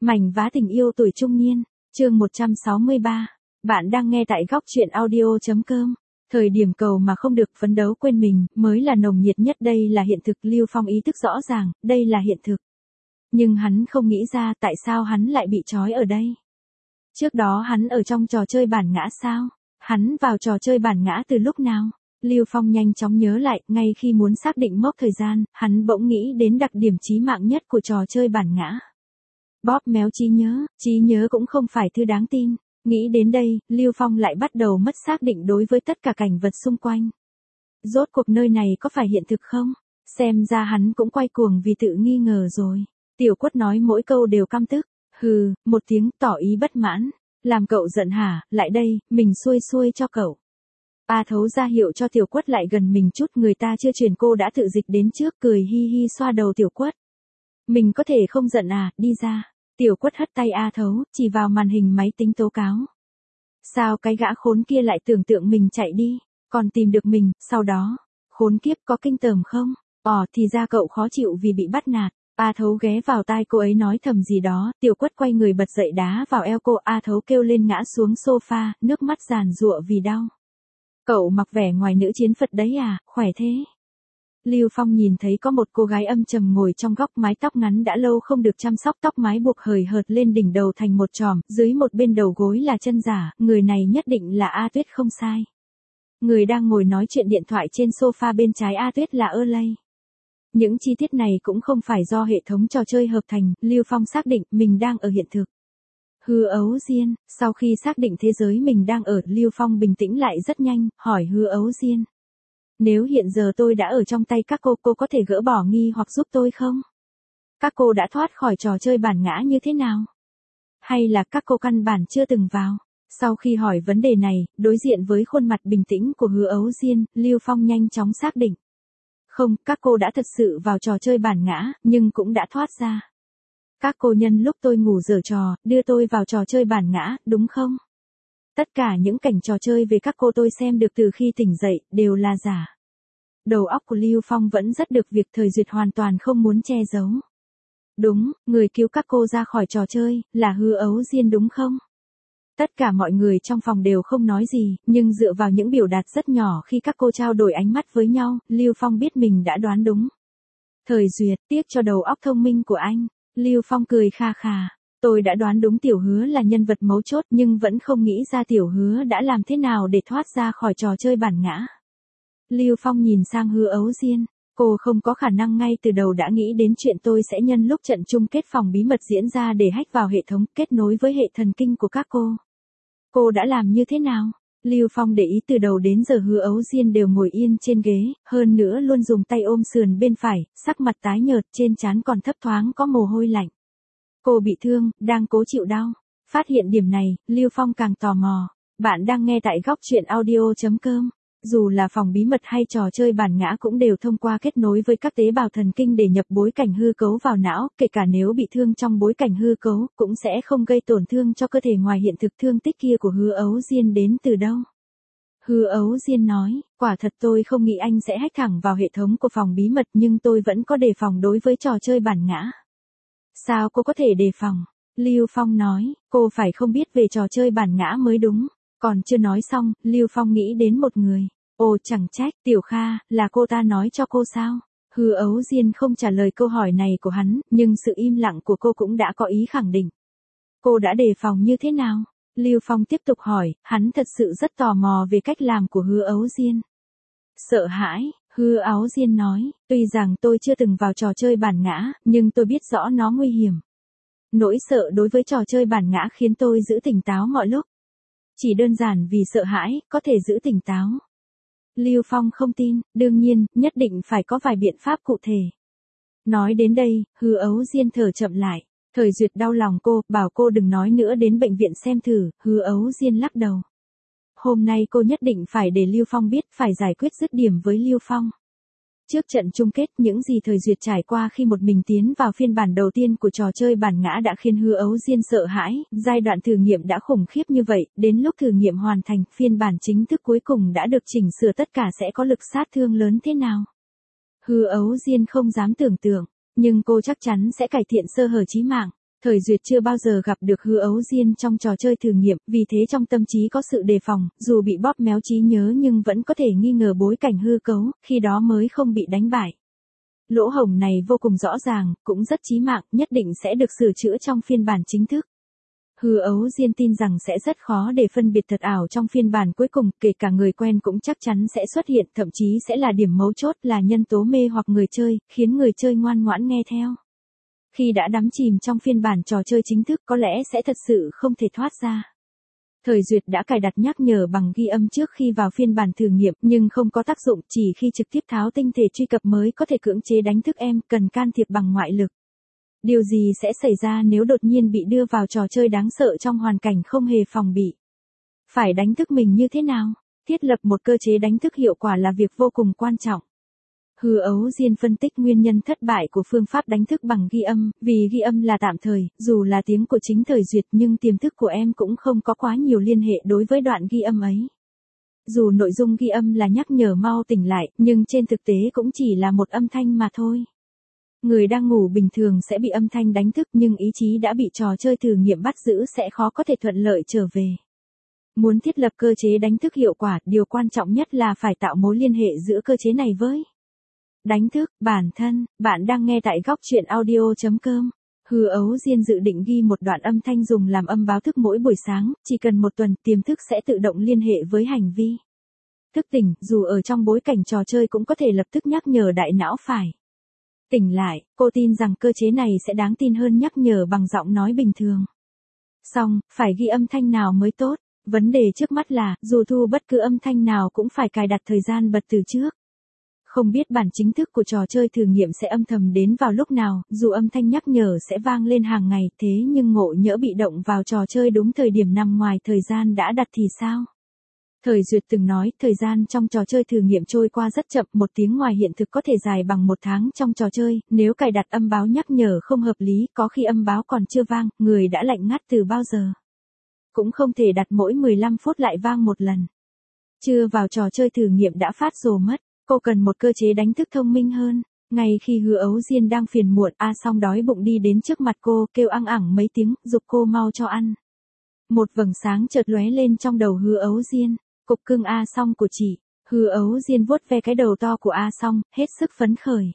Mảnh vá tình yêu tuổi trung niên, chương 163. Bạn đang nghe tại góc truyện audio.com. Thời điểm cầu mà không được phấn đấu quên mình, mới là nồng nhiệt nhất, đây là hiện thực. Lưu Phong ý thức rõ ràng, đây là hiện thực. Nhưng hắn không nghĩ ra tại sao hắn lại bị trói ở đây. Trước đó hắn ở trong trò chơi bản ngã sao? Hắn vào trò chơi bản ngã từ lúc nào? Lưu Phong nhanh chóng nhớ lại, ngay khi muốn xác định mốc thời gian, hắn bỗng nghĩ đến đặc điểm chí mạng nhất của trò chơi bản ngã. Bóp méo trí nhớ cũng không phải thứ đáng tin. Nghĩ đến đây, Lưu Phong lại bắt đầu mất xác định đối với tất cả cảnh vật xung quanh. Rốt cuộc nơi này có phải hiện thực không? Xem ra hắn cũng quay cuồng vì tự nghi ngờ rồi. Tiểu Quất nói mỗi câu đều căm tức. Hừ, một tiếng tỏ ý bất mãn. Làm cậu giận hả? Lại đây, mình xuôi xuôi cho cậu. A Thấu ra hiệu cho Tiểu Quất lại gần mình chút, người ta chưa truyền cô đã tự dịch đến trước, cười hi hi xoa đầu Tiểu Quất. Mình có thể không giận à, đi ra. Tiểu Quất hất tay A Thấu, chỉ vào màn hình máy tính tố cáo. Sao cái gã khốn kia lại tưởng tượng mình chạy đi, còn tìm được mình, sau đó. Khốn kiếp, có kinh tởm không? Thì ra cậu khó chịu vì bị bắt nạt. A Thấu ghé vào tai cô ấy nói thầm gì đó, Tiểu Quất quay người bật dậy đá vào eo cô. A Thấu kêu lên ngã xuống sofa, nước mắt giàn giụa vì đau. Cậu mặc vẻ ngoài nữ chiến Phật đấy à, khỏe thế. Lưu Phong nhìn thấy có một cô gái âm trầm ngồi trong góc, mái tóc ngắn đã lâu không được chăm sóc, tóc mái buộc hời hợt lên đỉnh đầu thành một chòm, dưới một bên đầu gối là chân giả, người này nhất định là A Tuyết không sai. Người đang ngồi nói chuyện điện thoại trên sofa bên trái A Tuyết là Lay. Những chi tiết này cũng không phải do hệ thống trò chơi hợp thành, Lưu Phong xác định mình đang ở hiện thực. Hư Ấu Diên, sau khi xác định thế giới mình đang ở, Lưu Phong bình tĩnh lại rất nhanh, hỏi Hư Ấu Diên. Nếu hiện giờ tôi đã ở trong tay các cô có thể gỡ bỏ nghi hoặc giúp tôi không? Các cô đã thoát khỏi trò chơi bản ngã như thế nào? Hay là các cô căn bản chưa từng vào? Sau khi hỏi vấn đề này, đối diện với khuôn mặt bình tĩnh của Hư Ấu Diên, Lưu Phong nhanh chóng xác định. Không, các cô đã thật sự vào trò chơi bản ngã, nhưng cũng đã thoát ra. Các cô nhân lúc tôi ngủ giở trò, đưa tôi vào trò chơi bản ngã, đúng không? Tất cả những cảnh trò chơi về các cô tôi xem được từ khi tỉnh dậy, đều là giả. Đầu óc của Lưu Phong vẫn rất được việc, Thời Duyệt hoàn toàn không muốn che giấu. Đúng, người cứu các cô ra khỏi trò chơi, là Hư Ấu Diên đúng không? Tất cả mọi người trong phòng đều không nói gì, nhưng dựa vào những biểu đạt rất nhỏ khi các cô trao đổi ánh mắt với nhau, Lưu Phong biết mình đã đoán đúng. Thời Duyệt, tiếc cho đầu óc thông minh của anh. Lưu Phong cười kha khà. Tôi đã đoán đúng Tiểu Hứa là nhân vật mấu chốt, nhưng vẫn không nghĩ ra Tiểu Hứa đã làm thế nào để thoát ra khỏi trò chơi bản ngã. Lưu Phong nhìn sang Hư Ấu Diên. Cô không có khả năng ngay từ đầu đã nghĩ đến chuyện tôi sẽ nhân lúc trận chung kết phòng bí mật diễn ra để hack vào hệ thống, kết nối với hệ thần kinh của các cô. Cô đã làm như thế nào? Lưu Phong để ý từ đầu đến giờ Hư Ấu Diên đều ngồi yên trên ghế, hơn nữa luôn dùng tay ôm sườn bên phải, sắc mặt tái nhợt, trên trán còn thấp thoáng có mồ hôi lạnh. Cô bị thương, đang cố chịu đau. Phát hiện điểm này, Lưu Phong càng tò mò. Bạn đang nghe tại góc truyện audio.com. Dù là phòng bí mật hay trò chơi bản ngã cũng đều thông qua kết nối với các tế bào thần kinh để nhập bối cảnh hư cấu vào não, kể cả nếu bị thương trong bối cảnh hư cấu, cũng sẽ không gây tổn thương cho cơ thể. Ngoài hiện thực, thương tích kia của Hư Ấu Diên đến từ đâu? Hư Ấu Diên nói, quả thật tôi không nghĩ anh sẽ hack thẳng vào hệ thống của phòng bí mật, nhưng tôi vẫn có đề phòng đối với trò chơi bản ngã. Sao cô có thể đề phòng? Lưu Phong nói, cô phải không biết về trò chơi bản ngã mới đúng. Còn chưa nói xong, Lưu Phong nghĩ đến một người. Ồ, chẳng trách, Tiểu Kha, là cô ta nói cho cô sao? Hư Ấu Diên không trả lời câu hỏi này của hắn, nhưng sự im lặng của cô cũng đã có ý khẳng định. Cô đã đề phòng như thế nào? Lưu Phong tiếp tục hỏi, hắn thật sự rất tò mò về cách làm của Hư Ấu Diên. Sợ hãi, Hư Ấu Diên nói, tuy rằng tôi chưa từng vào trò chơi bản ngã, nhưng tôi biết rõ nó nguy hiểm. Nỗi sợ đối với trò chơi bản ngã khiến tôi giữ tỉnh táo mọi lúc. Chỉ đơn giản vì sợ hãi, có thể giữ tỉnh táo. Lưu Phong không tin, đương nhiên, nhất định phải có vài biện pháp cụ thể. Nói đến đây, Hư Ấu Diên thở chậm lại. Thời Duyệt đau lòng cô, bảo cô đừng nói nữa đến bệnh viện xem thử, Hư Ấu Diên lắc đầu. Hôm nay cô nhất định phải để Lưu Phong biết, phải giải quyết dứt điểm với Lưu Phong. Trước trận chung kết, những gì Thời Duyệt trải qua khi một mình tiến vào phiên bản đầu tiên của trò chơi bản ngã đã khiến Hư Ấu Diên sợ hãi, giai đoạn thử nghiệm đã khủng khiếp như vậy, đến lúc thử nghiệm hoàn thành, phiên bản chính thức cuối cùng đã được chỉnh sửa, tất cả sẽ có lực sát thương lớn thế nào. Hư Ấu Diên không dám tưởng tượng, nhưng cô chắc chắn sẽ cải thiện sơ hở chí mạng. Thời Duyệt chưa bao giờ gặp được Hứa Ấu Diên trong trò chơi thử nghiệm, vì thế trong tâm trí có sự đề phòng, dù bị bóp méo trí nhớ nhưng vẫn có thể nghi ngờ bối cảnh hư cấu, khi đó mới không bị đánh bại. Lỗ hổng này vô cùng rõ ràng, cũng rất chí mạng, nhất định sẽ được sửa chữa trong phiên bản chính thức. Hứa Ấu Diên tin rằng sẽ rất khó để phân biệt thật ảo trong phiên bản cuối cùng, kể cả người quen cũng chắc chắn sẽ xuất hiện, thậm chí sẽ là điểm mấu chốt, là nhân tố mê hoặc người chơi, khiến người chơi ngoan ngoãn nghe theo. Khi đã đắm chìm trong phiên bản trò chơi chính thức có lẽ sẽ thật sự không thể thoát ra. Thời Duyệt đã cài đặt nhắc nhở bằng ghi âm trước khi vào phiên bản thử nghiệm, nhưng không có tác dụng, chỉ khi trực tiếp tháo tinh thể truy cập mới có thể cưỡng chế đánh thức em, cần can thiệp bằng ngoại lực. Điều gì sẽ xảy ra nếu đột nhiên bị đưa vào trò chơi đáng sợ trong hoàn cảnh không hề phòng bị? Phải đánh thức mình như thế nào? Thiết lập một cơ chế đánh thức hiệu quả là việc vô cùng quan trọng. Hứa Ấu Diên phân tích nguyên nhân thất bại của phương pháp đánh thức bằng ghi âm, vì ghi âm là tạm thời, dù là tiếng của chính Thời Duyệt nhưng tiềm thức của em cũng không có quá nhiều liên hệ đối với đoạn ghi âm ấy. Dù nội dung ghi âm là nhắc nhở mau tỉnh lại, nhưng trên thực tế cũng chỉ là một âm thanh mà thôi. Người đang ngủ bình thường sẽ bị âm thanh đánh thức nhưng ý chí đã bị trò chơi thử nghiệm bắt giữ sẽ khó có thể thuận lợi trở về. Muốn thiết lập cơ chế đánh thức hiệu quả, điều quan trọng nhất là phải tạo mối liên hệ giữa cơ chế này với đánh thức bản thân. Bạn đang nghe tại góc truyện audio.com. Hứa Ấu Diên dự định ghi một đoạn âm thanh dùng làm âm báo thức mỗi buổi sáng, chỉ cần một tuần, tiềm thức sẽ tự động liên hệ với hành vi thức tỉnh, dù ở trong bối cảnh trò chơi cũng có thể lập tức nhắc nhở đại não phải tỉnh lại. Cô tin rằng cơ chế này sẽ đáng tin hơn nhắc nhở bằng giọng nói bình thường. Song, phải ghi âm thanh nào mới tốt? Vấn đề trước mắt là, dù thu bất cứ âm thanh nào cũng phải cài đặt thời gian bật từ trước. Không biết bản chính thức của trò chơi thử nghiệm sẽ âm thầm đến vào lúc nào, dù âm thanh nhắc nhở sẽ vang lên hàng ngày, thế nhưng ngộ nhỡ bị động vào trò chơi đúng thời điểm nằm ngoài thời gian đã đặt thì sao? Thời Duyệt từng nói, thời gian trong trò chơi thử nghiệm trôi qua rất chậm, 1 tiếng ngoài hiện thực có thể dài bằng 1 tháng trong trò chơi, nếu cài đặt âm báo nhắc nhở không hợp lý, có khi âm báo còn chưa vang, người đã lạnh ngắt từ bao giờ. Cũng không thể đặt mỗi 15 phút lại vang một lần. Chưa vào trò chơi thử nghiệm đã phát rồ mất, cô cần một cơ chế đánh thức thông minh hơn. Ngay khi Hứa Ấu Diên đang phiền muộn, A Song đói bụng đi đến trước mặt cô, kêu ăng ẳng mấy tiếng, giục cô mau cho ăn. Một vầng sáng chợt lóe lên trong đầu Hứa Ấu Diên. Cục cưng A Song của chị. Hứa Ấu Diên vuốt ve cái đầu to của A Song, hết sức phấn khởi.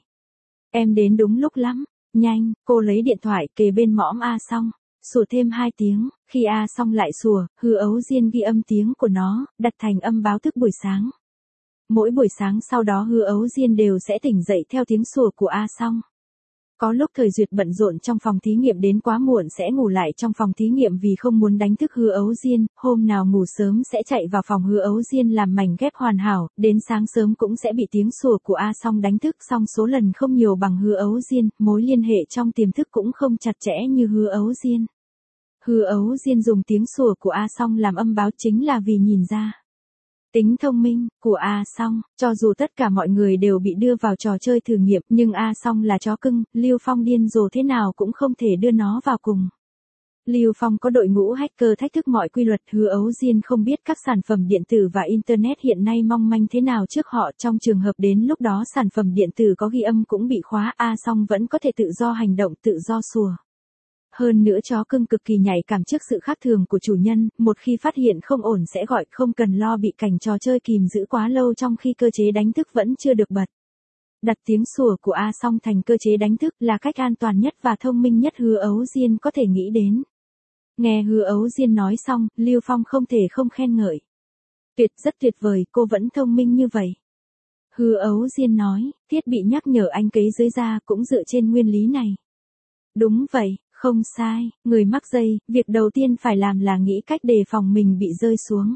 Em đến đúng lúc lắm. Nhanh, cô lấy điện thoại kề bên mõm A Song. Sủa thêm 2 tiếng, khi A Song lại sủa, Hứa Ấu Diên ghi âm tiếng của nó, đặt thành âm báo thức buổi sáng. Mỗi buổi sáng sau đó Hứa Ấu Diên đều sẽ tỉnh dậy theo tiếng sủa của A Song. Có lúc Thời Duyệt bận rộn trong phòng thí nghiệm đến quá muộn sẽ ngủ lại trong phòng thí nghiệm vì không muốn đánh thức Hứa Ấu Diên, hôm nào ngủ sớm sẽ chạy vào phòng Hứa Ấu Diên làm mảnh ghép hoàn hảo, đến sáng sớm cũng sẽ bị tiếng sủa của A Song đánh thức, song số lần không nhiều bằng Hứa Ấu Diên, mối liên hệ trong tiềm thức cũng không chặt chẽ như Hứa Ấu Diên. Hứa Ấu Diên dùng tiếng sủa của A Song làm âm báo chính là vì nhìn ra tính thông minh của A Song, cho dù tất cả mọi người đều bị đưa vào trò chơi thử nghiệm, nhưng A Song là chó cưng, Lưu Phong điên rồ thế nào cũng không thể đưa nó vào cùng. Lưu Phong có đội ngũ hacker thách thức mọi quy luật, Hứa Ấu Diên không biết các sản phẩm điện tử và internet hiện nay mong manh thế nào trước họ, trong trường hợp đến lúc đó sản phẩm điện tử có ghi âm cũng bị khóa, A Song vẫn có thể tự do hành động, tự do sủa. Hơn nữa chó cưng cực kỳ nhạy cảm trước sự khác thường của chủ nhân, một khi phát hiện không ổn sẽ gọi, không cần lo bị cảnh trò chơi kìm giữ quá lâu trong khi cơ chế đánh thức vẫn chưa được bật. Đặt tiếng sủa của A Song thành cơ chế đánh thức là cách an toàn nhất và thông minh nhất Hứa Ấu Diên có thể nghĩ đến. Nghe Hứa Ấu Diên nói xong, Lưu Phong không thể không khen ngợi. Rất tuyệt vời, cô vẫn thông minh như vậy. Hứa Ấu Diên nói, thiết bị nhắc nhở anh cấy dưới da cũng dựa trên nguyên lý này. Đúng vậy. Không sai, người mắc dây, việc đầu tiên phải làm là nghĩ cách đề phòng mình bị rơi xuống.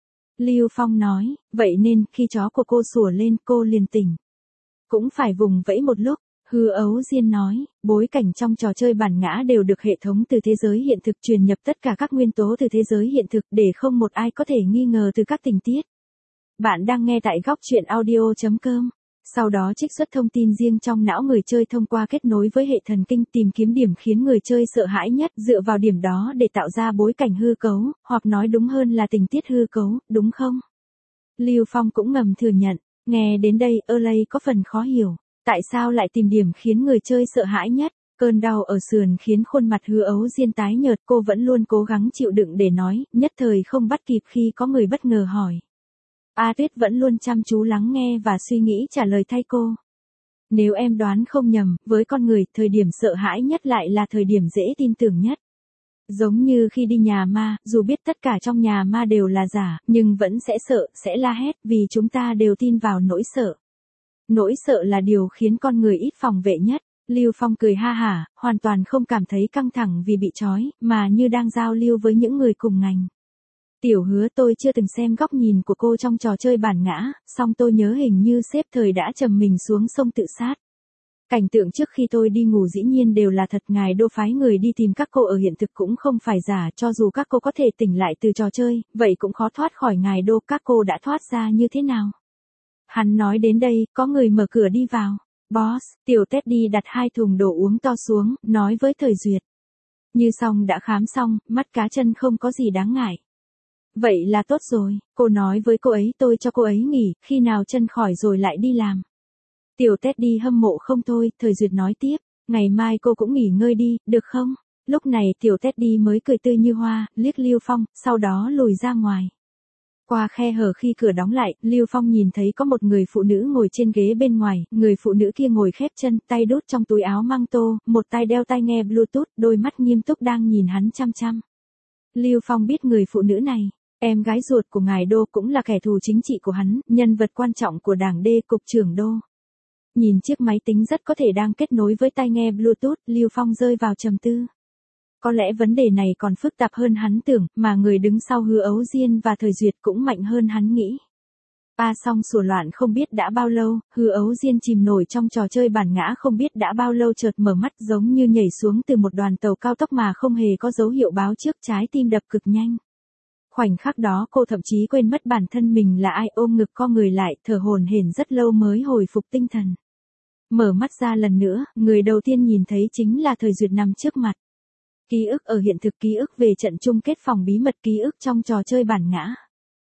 Lưu Phong nói, vậy nên khi chó của cô sủa lên cô liền tỉnh. Cũng phải vùng vẫy một lúc, Hứa Ấu Diên nói, bối cảnh trong trò chơi bản ngã đều được hệ thống từ thế giới hiện thực truyền nhập tất cả các nguyên tố từ thế giới hiện thực để không một ai có thể nghi ngờ từ các tình tiết. Bạn đang nghe tại góc truyện audio.com. Sau đó trích xuất thông tin riêng trong não người chơi thông qua kết nối với hệ thần kinh tìm kiếm điểm khiến người chơi sợ hãi nhất, dựa vào điểm đó để tạo ra bối cảnh hư cấu, hoặc nói đúng hơn là tình tiết hư cấu, đúng không? Lưu Phong cũng ngầm thừa nhận, nghe đến đây, Erlay có phần khó hiểu. Tại sao lại tìm điểm khiến người chơi sợ hãi nhất? Cơn đau ở sườn khiến khuôn mặt Hứa Ấu Diên tái nhợt, cô vẫn luôn cố gắng chịu đựng để nói, nhất thời không bắt kịp khi có người bất ngờ hỏi. A Tuyết vẫn luôn chăm chú lắng nghe và suy nghĩ trả lời thay cô. Nếu em đoán không nhầm, với con người, thời điểm sợ hãi nhất lại là thời điểm dễ tin tưởng nhất. Giống như khi đi nhà ma, dù biết tất cả trong nhà ma đều là giả, nhưng vẫn sẽ sợ, sẽ la hét, vì chúng ta đều tin vào nỗi sợ. Nỗi sợ là điều khiến con người ít phòng vệ nhất. Lưu Phong cười ha hả, hoàn toàn không cảm thấy căng thẳng vì bị trói, mà như đang giao lưu với những người cùng ngành. Tiểu Hứa, tôi chưa từng xem góc nhìn của cô trong trò chơi bản ngã, song tôi nhớ hình như sếp Thời đã trầm mình xuống sông tự sát. Cảnh tượng trước khi tôi đi ngủ dĩ nhiên đều là thật, ngài Đô phái người đi tìm các cô ở hiện thực cũng không phải giả, cho dù các cô có thể tỉnh lại từ trò chơi, vậy cũng khó thoát khỏi ngài Đô, các cô đã thoát ra như thế nào? Hắn nói đến đây, có người mở cửa đi vào. Boss, tiểu Teddy đặt 2 thùng đồ uống to xuống, nói với Thời Duyệt. Như xong đã khám xong, mắt cá chân không có gì đáng ngại. Vậy là tốt rồi, cô nói với cô ấy tôi cho cô ấy nghỉ, khi nào chân khỏi rồi lại đi làm. Tiểu Teddy hâm mộ không thôi, Thời Duyệt nói tiếp, ngày mai cô cũng nghỉ ngơi đi, được không? Lúc này tiểu Teddy mới cười tươi như hoa, liếc Lưu Phong, sau đó lùi ra ngoài. Qua khe hở khi cửa đóng lại, Lưu Phong nhìn thấy có một người phụ nữ ngồi trên ghế bên ngoài, người phụ nữ kia ngồi khép chân, tay đút trong túi áo mang tô, một tay đeo tai nghe Bluetooth, đôi mắt nghiêm túc đang nhìn hắn chăm chăm. Lưu Phong biết người phụ nữ này, em gái ruột của ngài Đô, cũng là kẻ thù chính trị của hắn, nhân vật quan trọng của Đảng D, cục trưởng Đô. Nhìn chiếc máy tính rất có thể đang kết nối với tai nghe Bluetooth, Lưu Phong rơi vào trầm tư. Có lẽ vấn đề này còn phức tạp hơn hắn tưởng, mà người đứng sau Hứa Ấu Diên và Thời Duyệt cũng mạnh hơn hắn nghĩ. Xong sủa loạn không biết đã bao lâu, Hứa Ấu Diên chìm nổi trong trò chơi bản ngã không biết đã bao lâu, chợt mở mắt giống như nhảy xuống từ một đoàn tàu cao tốc mà không hề có dấu hiệu báo trước, trái tim đập cực nhanh. Khoảnh khắc đó cô thậm chí quên mất bản thân mình là ai, ôm ngực co người lại, thở hổn hển rất lâu mới hồi phục tinh thần. Mở mắt ra lần nữa, người đầu tiên nhìn thấy chính là Thời Duyệt nằm trước mặt. Ký ức ở hiện thực, ký ức về trận chung kết phòng bí mật, ký ức trong trò chơi bản ngã.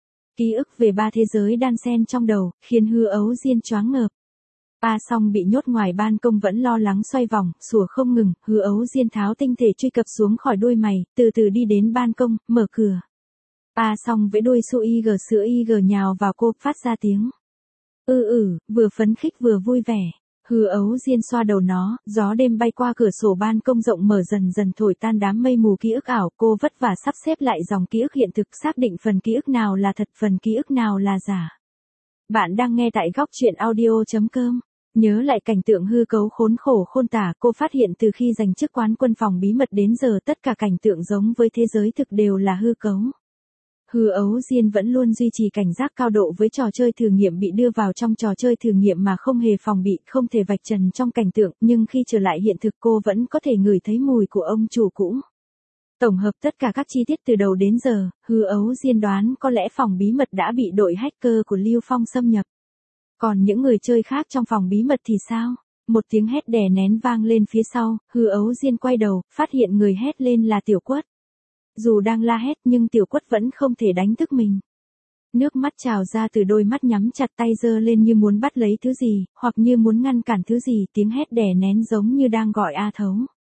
Ký ức về 3 thế giới đan xen trong đầu, khiến Hứa Ấu Diên choáng ngợp. Xong bị nhốt ngoài ban công vẫn lo lắng xoay vòng, sủa không ngừng, Hứa Ấu Diên tháo tinh thể truy cập xuống khỏi đuôi mày, từ từ đi đến ban công, mở cửa. Xong với đuôi su ig sữa ig nhào vào cô, phát ra tiếng. Vừa phấn khích vừa vui vẻ. Hứa Ấu Diên xoa đầu nó, gió đêm bay qua cửa sổ ban công rộng mở dần dần thổi tan đám mây mù ký ức ảo, cô vất vả sắp xếp lại dòng ký ức hiện thực, xác định phần ký ức nào là thật, phần ký ức nào là giả. Bạn đang nghe tại góc truyện audio.com. Nhớ lại cảnh tượng hư cấu khốn khổ khôn tả, cô phát hiện từ khi giành chức quán quân phòng bí mật đến giờ tất cả cảnh tượng giống với thế giới thực đều là hư cấu. Hứa Ấu Diên vẫn luôn duy trì cảnh giác cao độ với trò chơi thử nghiệm, bị đưa vào trong trò chơi thử nghiệm mà không hề phòng bị, không thể vạch trần trong cảnh tượng, nhưng khi trở lại hiện thực cô vẫn có thể ngửi thấy mùi của ông chủ cũ. Tổng hợp tất cả các chi tiết từ đầu đến giờ, Hứa Ấu Diên đoán có lẽ phòng bí mật đã bị đội hacker của Lưu Phong xâm nhập. Còn những người chơi khác trong phòng bí mật thì sao? Một tiếng hét đè nén vang lên phía sau, Hứa Ấu Diên quay đầu, phát hiện người hét lên là Tiểu Quất. Dù đang la hét nhưng Tiểu Quất vẫn không thể đánh thức mình. Nước mắt trào ra từ đôi mắt, nhắm chặt tay giơ lên như muốn bắt lấy thứ gì, hoặc như muốn ngăn cản thứ gì, tiếng hét đè nén giống như đang gọi A Thấu.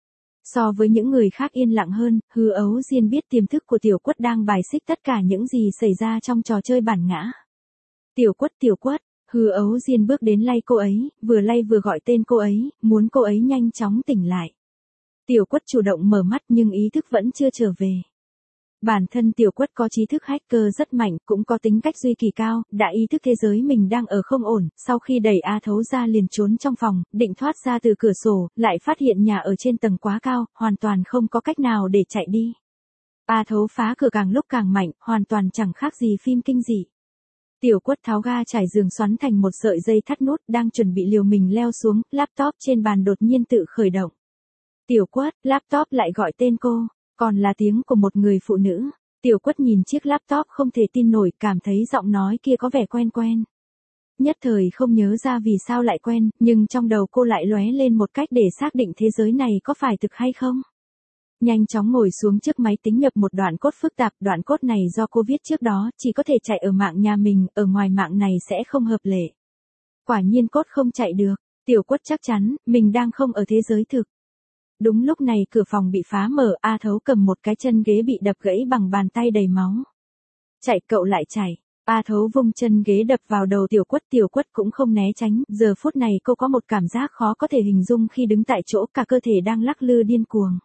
So với những người khác yên lặng hơn, Hứa Ấu Diên biết tiềm thức của Tiểu Quất đang bài xích tất cả những gì xảy ra trong trò chơi bản ngã. Tiểu Quất, Hứa Ấu Diên bước đến lay cô ấy, vừa lay vừa gọi tên cô ấy, muốn cô ấy nhanh chóng tỉnh lại. Tiểu Quất chủ động mở mắt nhưng ý thức vẫn chưa trở về. Bản thân Tiểu Quất có trí thức hacker rất mạnh, cũng có tính cách duy kỳ cao, đã ý thức thế giới mình đang ở không ổn, sau khi đẩy A Thấu ra liền trốn trong phòng, định thoát ra từ cửa sổ, lại phát hiện nhà ở trên tầng quá cao, hoàn toàn không có cách nào để chạy đi. A Thấu phá cửa càng lúc càng mạnh, hoàn toàn chẳng khác gì phim kinh dị. Tiểu Quất tháo ga trải giường xoắn thành một sợi dây thắt nút, đang chuẩn bị liều mình leo xuống, laptop trên bàn đột nhiên tự khởi động. Tiểu Quất, laptop lại gọi tên cô, còn là tiếng của một người phụ nữ. Tiểu Quất nhìn chiếc laptop không thể tin nổi, cảm thấy giọng nói kia có vẻ quen quen. Nhất thời không nhớ ra vì sao lại quen, nhưng trong đầu cô lại lóe lên một cách để xác định thế giới này có phải thực hay không. Nhanh chóng ngồi xuống trước máy tính nhập một đoạn code phức tạp, đoạn code này do cô viết trước đó, chỉ có thể chạy ở mạng nhà mình, ở ngoài mạng này sẽ không hợp lệ. Quả nhiên code không chạy được, Tiểu Quất chắc chắn, mình đang không ở thế giới thực. Đúng lúc này cửa phòng bị phá mở, A Thấu cầm một cái chân ghế bị đập gãy bằng bàn tay đầy máu. Chạy cậu lại chạy. A Thấu vung chân ghế đập vào đầu Tiểu Quất cũng không né tránh, giờ phút này cô có một cảm giác khó có thể hình dung khi đứng tại chỗ, cả cơ thể đang lắc lư điên cuồng.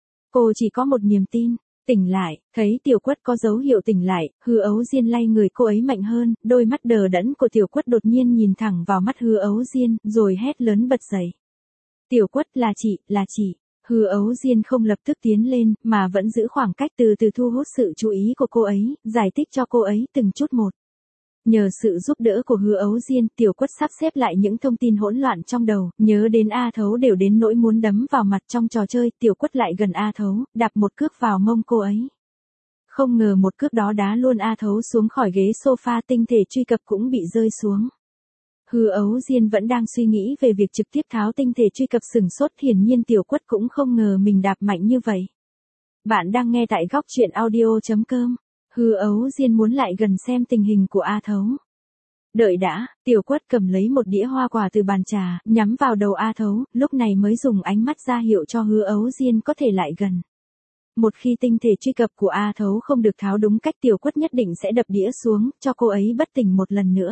Cô chỉ có một niềm tin, tỉnh lại, thấy Tiểu Quất có dấu hiệu tỉnh lại, Hứa Ấu Diên lay người cô ấy mạnh hơn, đôi mắt đờ đẫn của Tiểu Quất đột nhiên nhìn thẳng vào mắt Hứa Ấu Diên, rồi hét lớn bật dậy. Tiểu Quất, là chị. Hứa Ấu Diên không lập tức tiến lên, mà vẫn giữ khoảng cách, từ từ thu hút sự chú ý của cô ấy, giải thích cho cô ấy từng chút một. Nhờ sự giúp đỡ của Hứa Ấu Diên, Tiểu Quất sắp xếp lại những thông tin hỗn loạn trong đầu, nhớ đến A Thấu đều đến nỗi muốn đấm vào mặt trong trò chơi, Tiểu Quất lại gần A Thấu, đạp một cước vào mông cô ấy. Không ngờ một cước đó đá luôn A Thấu xuống khỏi ghế sofa, tinh thể truy cập cũng bị rơi xuống. Hứa Ấu Diên vẫn đang suy nghĩ về việc trực tiếp tháo tinh thể truy cập, sửng sốt, hiển nhiên Tiểu Quất cũng không ngờ mình đạp mạnh như vậy. Bạn đang nghe tại góc truyện audio.com. Hứa Ấu Diên muốn lại gần xem tình hình của A Thấu. Đợi đã, Tiểu Quất cầm lấy một đĩa hoa quả từ bàn trà, nhắm vào đầu A Thấu, lúc này mới dùng ánh mắt ra hiệu cho Hứa Ấu Diên có thể lại gần. Một khi tinh thể truy cập của A Thấu không được tháo đúng cách, Tiểu Quất nhất định sẽ đập đĩa xuống, cho cô ấy bất tỉnh một lần nữa.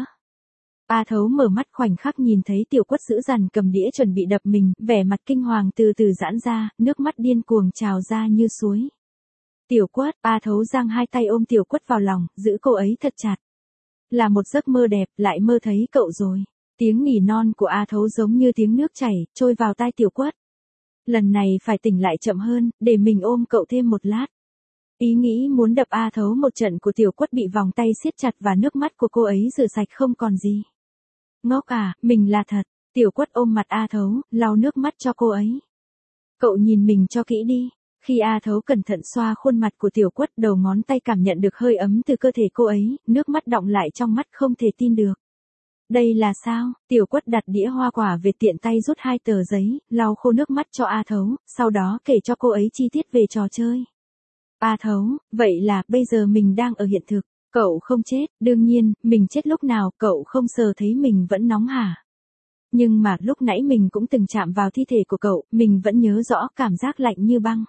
A Thấu mở mắt, khoảnh khắc nhìn thấy Tiểu Quất dữ dằn cầm đĩa chuẩn bị đập mình, vẻ mặt kinh hoàng từ từ giãn ra, nước mắt điên cuồng trào ra như suối. Tiểu Quất, A Thấu giang hai tay ôm Tiểu Quất vào lòng, giữ cô ấy thật chặt. Là một giấc mơ đẹp, lại mơ thấy cậu rồi. Tiếng nỉ non của A Thấu giống như tiếng nước chảy, trôi vào tai Tiểu Quất. Lần này phải tỉnh lại chậm hơn, để mình ôm cậu thêm một lát. Ý nghĩ muốn đập A Thấu một trận của Tiểu Quất bị vòng tay siết chặt và nước mắt của cô ấy rửa sạch không còn gì. Ngốc à, mình là thật. Tiểu Quất ôm mặt A Thấu, lau nước mắt cho cô ấy. Cậu nhìn mình cho kỹ đi. Khi A Thấu cẩn thận xoa khuôn mặt của Tiểu Quất, đầu ngón tay cảm nhận được hơi ấm từ cơ thể cô ấy, nước mắt đọng lại trong mắt, không thể tin được. Đây là sao? Tiểu Quất đặt đĩa hoa quả về, tiện tay rút 2 tờ giấy, lau khô nước mắt cho A Thấu, sau đó kể cho cô ấy chi tiết về trò chơi. A Thấu, vậy là bây giờ mình đang ở hiện thực, cậu không chết, đương nhiên, mình chết lúc nào, cậu không sờ thấy mình vẫn nóng hả? Nhưng mà lúc nãy mình cũng từng chạm vào thi thể của cậu, mình vẫn nhớ rõ cảm giác lạnh như băng.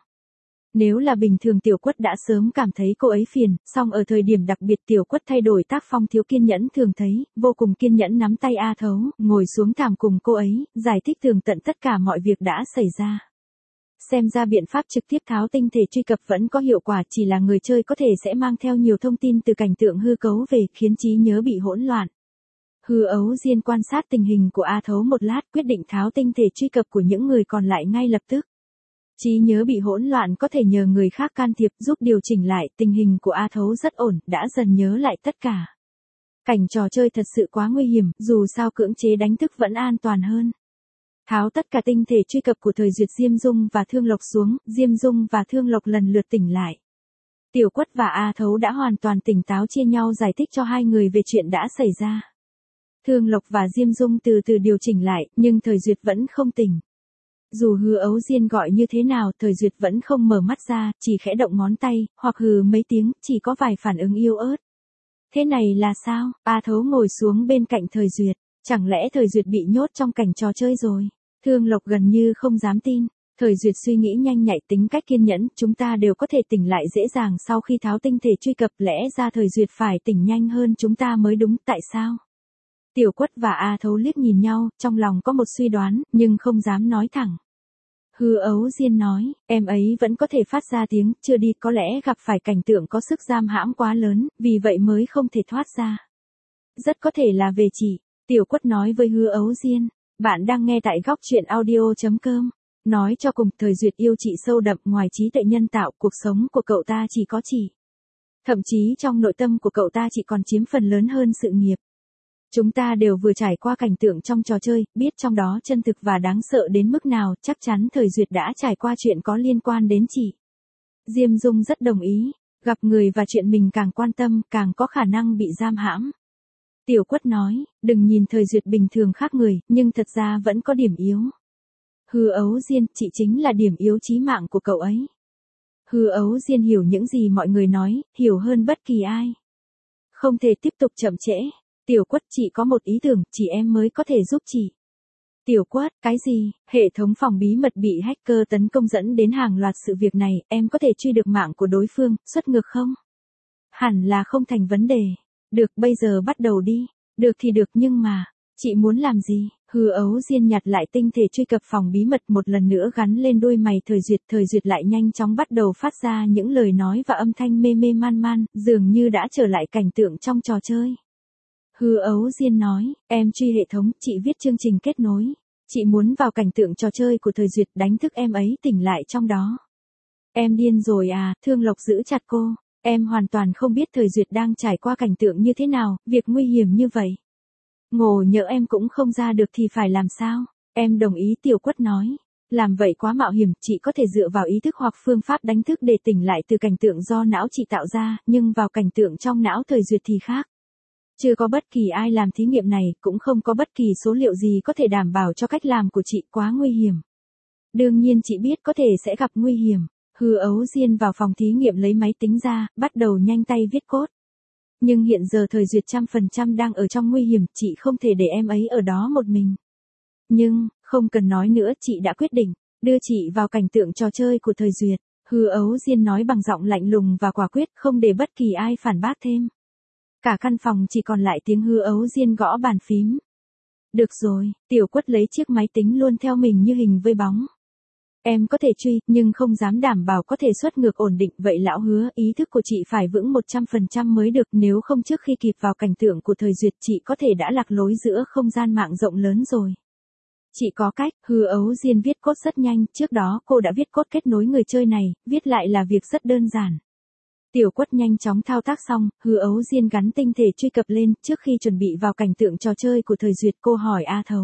Nếu là bình thường Tiểu Quất đã sớm cảm thấy cô ấy phiền, song ở thời điểm đặc biệt Tiểu Quất thay đổi tác phong thiếu kiên nhẫn thường thấy, vô cùng kiên nhẫn nắm tay A Thấu, ngồi xuống thảm cùng cô ấy, giải thích tường tận tất cả mọi việc đã xảy ra. Xem ra biện pháp trực tiếp tháo tinh thể truy cập vẫn có hiệu quả, chỉ là người chơi có thể sẽ mang theo nhiều thông tin từ cảnh tượng hư cấu về, khiến trí nhớ bị hỗn loạn. Hứa Ấu Diên quan sát tình hình của A Thấu một lát, quyết định tháo tinh thể truy cập của những người còn lại ngay lập tức. Trí nhớ bị hỗn loạn có thể nhờ người khác can thiệp giúp điều chỉnh lại, tình hình của A Thấu rất ổn, đã dần nhớ lại tất cả. Cảnh trò chơi thật sự quá nguy hiểm, dù sao cưỡng chế đánh thức vẫn an toàn hơn. Tháo tất cả tinh thể truy cập của Thời Duyệt, Diêm Dung và Thương Lộc xuống, Diêm Dung và Thương Lộc lần lượt tỉnh lại. Tiểu Quất và A Thấu đã hoàn toàn tỉnh táo, chia nhau giải thích cho hai người về chuyện đã xảy ra. Thương Lộc và Diêm Dung từ từ điều chỉnh lại, nhưng Thời Duyệt vẫn không tỉnh. Dù Hứa Ấu Diên gọi như thế nào, Thời Duyệt vẫn không mở mắt ra, chỉ khẽ động ngón tay, hoặc hừ mấy tiếng, chỉ có vài phản ứng yếu ớt. Thế này là sao? A Thấu ngồi xuống bên cạnh Thời Duyệt. Chẳng lẽ Thời Duyệt bị nhốt trong cảnh trò chơi rồi? Thương Lộc gần như không dám tin. Thời Duyệt suy nghĩ nhanh nhạy, tính cách kiên nhẫn, chúng ta đều có thể tỉnh lại dễ dàng sau khi tháo tinh thể truy cập, lẽ ra Thời Duyệt phải tỉnh nhanh hơn chúng ta mới đúng, tại sao? Tiểu Quất và A Thấu liếc nhìn nhau, trong lòng có một suy đoán, nhưng không dám nói thẳng. Hứa Ấu Diên nói, em ấy vẫn có thể phát ra tiếng, chưa đi, có lẽ gặp phải cảnh tượng có sức giam hãm quá lớn, vì vậy mới không thể thoát ra. Rất có thể là về chị, Tiểu Quất nói với Hứa Ấu Diên. Bạn đang nghe tại góc truyện audio.com. Nói cho cùng, Thời Duyệt yêu chị sâu đậm, ngoài trí tuệ nhân tạo, cuộc sống của cậu ta chỉ có chị. Thậm chí trong nội tâm của cậu ta chị còn chiếm phần lớn hơn sự nghiệp. Chúng ta đều vừa trải qua cảnh tượng trong trò chơi, biết trong đó chân thực và đáng sợ đến mức nào, chắc chắn Thời Duyệt đã trải qua chuyện có liên quan đến chị. Diêm Dung rất đồng ý, gặp người và chuyện mình càng quan tâm, càng có khả năng bị giam hãm. Tiểu Quất nói, đừng nhìn Thời Duyệt bình thường khác người, nhưng thật ra vẫn có điểm yếu. Hứa Ấu Diên, chị chính là điểm yếu chí mạng của cậu ấy. Hứa Ấu Diên hiểu những gì mọi người nói, hiểu hơn bất kỳ ai. Không thể tiếp tục chậm trễ. Tiểu Quất, chị có một ý tưởng, chỉ em mới có thể giúp chị. Tiểu Quất, cái gì? Hệ thống phòng bí mật bị hacker tấn công dẫn đến hàng loạt sự việc này, em có thể truy được mạng của đối phương, xuất ngược không? Hẳn là không thành vấn đề. Được, bây giờ bắt đầu đi. Được thì được nhưng mà, chị muốn làm gì? Hư Ấu Diên nhặt lại tinh thể truy cập phòng bí mật một lần nữa gắn lên đôi mày Thời Duyệt lại nhanh chóng bắt đầu phát ra những lời nói và âm thanh mê mê man man, dường như đã trở lại cảnh tượng trong trò chơi. Hư Ấu Diên nói, em truy hệ thống, chị viết chương trình kết nối. Chị muốn vào cảnh tượng trò chơi của Thời Duyệt đánh thức em ấy tỉnh lại trong đó. Em điên rồi à, Thương Lộc giữ chặt cô. Em hoàn toàn không biết Thời Duyệt đang trải qua cảnh tượng như thế nào, việc nguy hiểm như vậy. Ngộ nhỡ em cũng không ra được thì phải làm sao? Em đồng ý, Tiểu Quất nói. Làm vậy quá mạo hiểm, chị có thể dựa vào ý thức hoặc phương pháp đánh thức để tỉnh lại từ cảnh tượng do não chị tạo ra, nhưng vào cảnh tượng trong não Thời Duyệt thì khác. Chưa có bất kỳ ai làm thí nghiệm này, cũng không có bất kỳ số liệu gì có thể đảm bảo cho cách làm của chị quá nguy hiểm. Đương nhiên chị biết có thể sẽ gặp nguy hiểm. Hư Ấu Diên vào phòng thí nghiệm lấy máy tính ra, bắt đầu nhanh tay viết code. Nhưng hiện giờ Thời Duyệt 100% đang ở trong nguy hiểm, chị không thể để em ấy ở đó một mình. Nhưng, không cần nói nữa, chị đã quyết định, đưa chị vào cảnh tượng trò chơi của Thời Duyệt. Hư Ấu Diên nói bằng giọng lạnh lùng và quả quyết, không để bất kỳ ai phản bác thêm. Cả căn phòng chỉ còn lại tiếng Hư Ấu Diên gõ bàn phím. Được rồi, Tiểu Quất lấy chiếc máy tính luôn theo mình như hình với bóng. Em có thể truy, nhưng không dám đảm bảo có thể xuất ngược ổn định, vậy lão Hứa, ý thức của chị phải vững 100% mới được, nếu không trước khi kịp vào cảnh tượng của Thời Duyệt chị có thể đã lạc lối giữa không gian mạng rộng lớn rồi. Chị có cách. Hư Ấu Diên viết code rất nhanh, trước đó cô đã viết code kết nối người chơi này, viết lại là việc rất đơn giản. Tiểu Quất nhanh chóng thao tác xong, Hư Ấu Diên gắn tinh thể truy cập lên, trước khi chuẩn bị vào cảnh tượng trò chơi của Thời Duyệt cô hỏi A Thấu.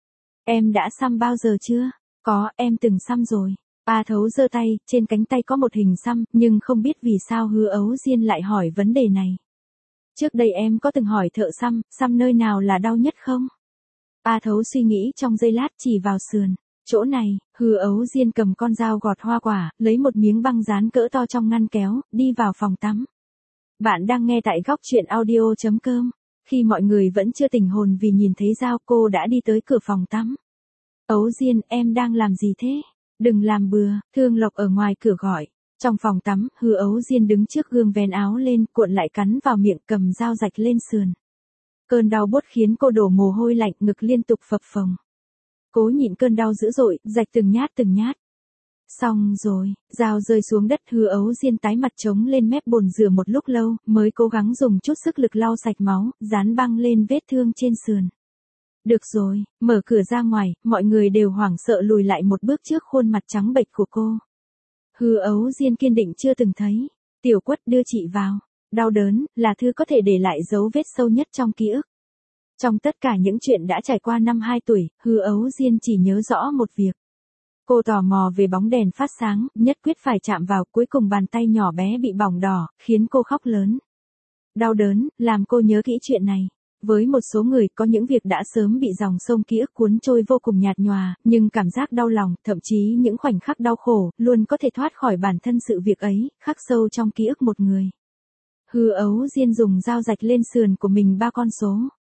Em đã xăm bao giờ chưa? Có, em từng xăm rồi. A Thấu giơ tay, trên cánh tay có một hình xăm, nhưng không biết vì sao Hư Ấu Diên lại hỏi vấn đề này. Trước đây em có từng hỏi thợ xăm nơi nào là đau nhất không? A Thấu suy nghĩ trong giây lát chỉ vào sườn. Chỗ này. Hư Ấu Diên cầm con dao gọt hoa quả, lấy một miếng băng dán cỡ to trong ngăn kéo, đi vào phòng tắm. Bạn đang nghe tại góc truyện audio.com. Khi mọi người vẫn chưa tỉnh hồn vì nhìn thấy dao, cô đã đi tới cửa phòng tắm. Ấu Diên, em đang làm gì thế? Đừng làm bừa, Thương Lộc ở ngoài cửa gọi. Trong phòng tắm, Hư Ấu Diên đứng trước gương vén áo lên, cuộn lại cắn vào miệng, cầm dao rạch lên sườn. Cơn đau buốt khiến cô đổ mồ hôi lạnh, ngực liên tục phập phồng. Cố nhịn cơn đau dữ dội, rạch từng nhát. Xong rồi, dao rơi xuống đất, Hư Ấu Diên tái mặt trống lên mép bồn rửa một lúc lâu, mới cố gắng dùng chút sức lực lau sạch máu, dán băng lên vết thương trên sườn. Được rồi, mở cửa ra ngoài, mọi người đều hoảng sợ lùi lại một bước trước khuôn mặt trắng bệch của cô. Hư Ấu Diên kiên định chưa từng thấy. Tiểu Quất đưa chị vào. Đau đớn, là thứ có thể để lại dấu vết sâu nhất trong ký ức. Trong tất cả những chuyện đã trải qua năm 2 tuổi, Hư Ấu Diên chỉ nhớ rõ một việc. Cô tò mò về bóng đèn phát sáng, nhất quyết phải chạm vào, cuối cùng bàn tay nhỏ bé bị bỏng đỏ, khiến cô khóc lớn. Đau đớn, làm cô nhớ kỹ chuyện này. Với một số người, có những việc đã sớm bị dòng sông ký ức cuốn trôi vô cùng nhạt nhòa, nhưng cảm giác đau lòng, thậm chí những khoảnh khắc đau khổ, luôn có thể thoát khỏi bản thân sự việc ấy, khắc sâu trong ký ức một người. Hư Ấu Diên dùng dao rạch lên sườn của mình 3 con số.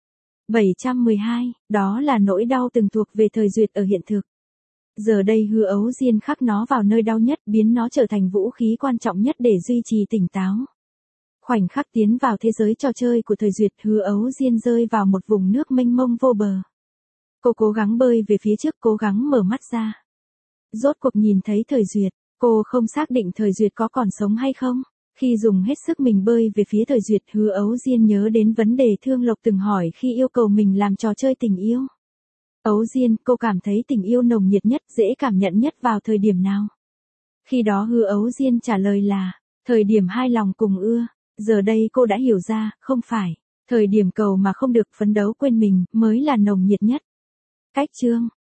712, đó là nỗi đau từng thuộc về Thời Duyệt ở hiện thực. Giờ đây Hư Ấu Diên khắc nó vào nơi đau nhất, biến nó trở thành vũ khí quan trọng nhất để duy trì tỉnh táo. Khoảnh khắc tiến vào thế giới trò chơi của Thời Duyệt, Hư Ấu Diên rơi vào một vùng nước mênh mông vô bờ. Cô cố gắng bơi về phía trước, cố gắng mở mắt ra. Rốt cuộc nhìn thấy Thời Duyệt, cô không xác định Thời Duyệt có còn sống hay không. Khi dùng hết sức mình bơi về phía Thời Duyệt, Hư Ấu Diên nhớ đến vấn đề Thương Lộc từng hỏi khi yêu cầu mình làm trò chơi tình yêu. Ấu Diên, cô cảm thấy tình yêu nồng nhiệt nhất, dễ cảm nhận nhất vào thời điểm nào? Khi đó Hư Ấu Diên trả lời là, thời điểm hai lòng cùng ưa. Giờ đây cô đã hiểu ra, không phải, thời điểm cầu mà không được phấn đấu quên mình, mới là nồng nhiệt nhất. Cách chương.